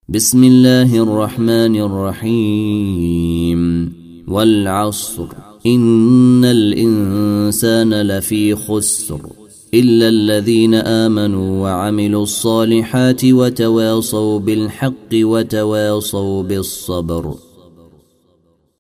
بسم الله الرحمن الرحيم والعصر إن الإنسان لفي خسر إلا الذين آمنوا وعملوا الصالحات وتواصوا بالحق وتواصوا بالصبر.